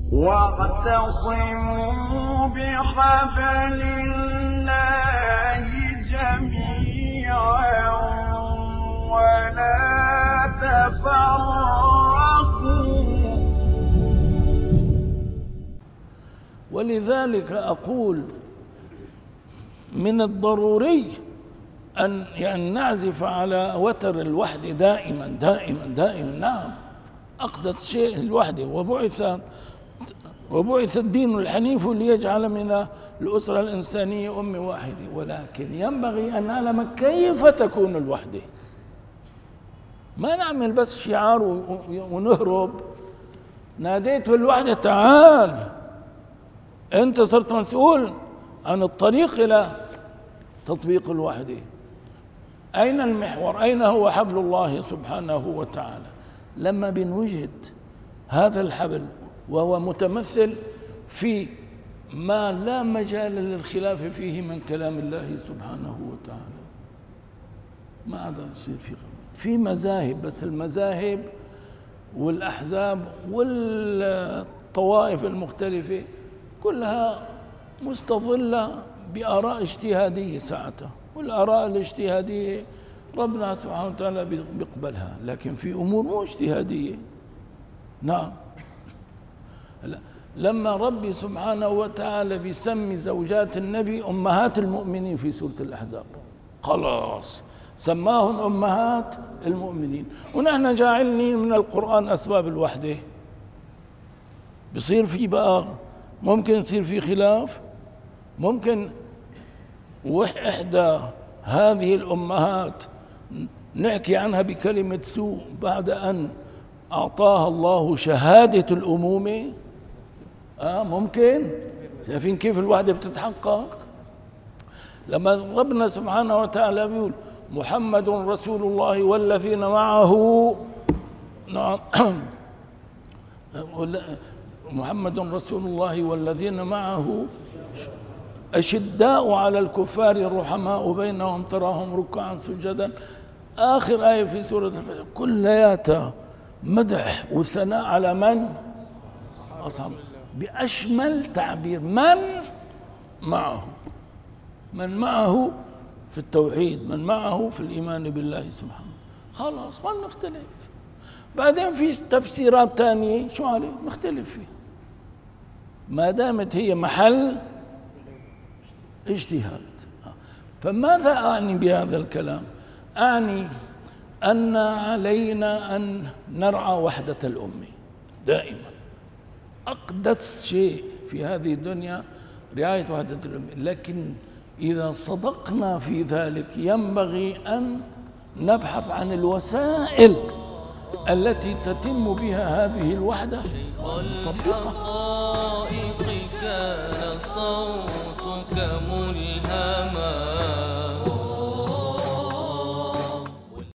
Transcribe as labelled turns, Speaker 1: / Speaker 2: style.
Speaker 1: واعتصموا بحبل الله جميعا ولا تفرقوا.
Speaker 2: ولذلك أقول من الضروري أن نعزف على وتر الوحدة دائما دائما دائما. نعم، أقدس شيء الوحدة، وبعث الدين الحنيف ليجعل من الأسرة الإنسانية أمة واحدة، ولكن ينبغي أن نعلم كيف تكون الوحدة. ما نعمل بس شعار ونهرب. ناديت الوحدة، تعال أنت صرت مسؤول عن الطريق إلى تطبيق الوحدة. أين المحور؟ أين هو حبل الله سبحانه وتعالى؟ لما بنوجد هذا الحبل وهو متمثل في ما لا مجال للخلاف فيه من كلام الله سبحانه وتعالى، ما عاد يصير في مذاهب، بس المذاهب والأحزاب والطوائف المختلفة كلها مستظلة بآراء اجتهادية ساعتها، والآراء الاجتهادية ربنا سبحانه وتعالى بيقبلها، لكن في أمور مو اجتهادية. نعم، لما ربي سبحانه وتعالى بيسمي زوجات النبي أمهات المؤمنين في سورة الأحزاب، خلاص سماهن أمهات المؤمنين. ونحن جاعلين من القرآن أسباب الوحدة. بصير في بقى ممكن يصير في خلاف، ممكن إحدى هذه الأمهات نحكي عنها بكلمة سوء بعد أن أعطاها الله شهادة الأمومة. ممكن. شايفين كيف الوحدة بتتحقق؟ لما ربنا سبحانه وتعالى بيقول محمد رسول الله والذين معه، نعم محمد رسول الله والذين معه أشداء على الكفار رحماء بينهم تراهم ركعا سجدا. آخر آية في سورة الفتح كلياتها مدح وثناء على من؟ أصحاب، بأشمل تعبير. من معه؟ من معه في التوحيد، من معه في الإيمان بالله سبحانه. خلاص ما نختلف. بعدين في تفسيرات تانية شو عليه نختلف فيها، ما دامت هي محل اجتهاد. فماذا أعني بهذا الكلام؟ أعني أن علينا أن نرعى وحدة الأمة دائما. أقدس شيء في هذه الدنيا رعاية وحدة الأمة، لكن إذا صدقنا في ذلك ينبغي أن نبحث عن الوسائل التي تتم بها هذه الوحدة تطبيقها.
Speaker 3: كان صوتك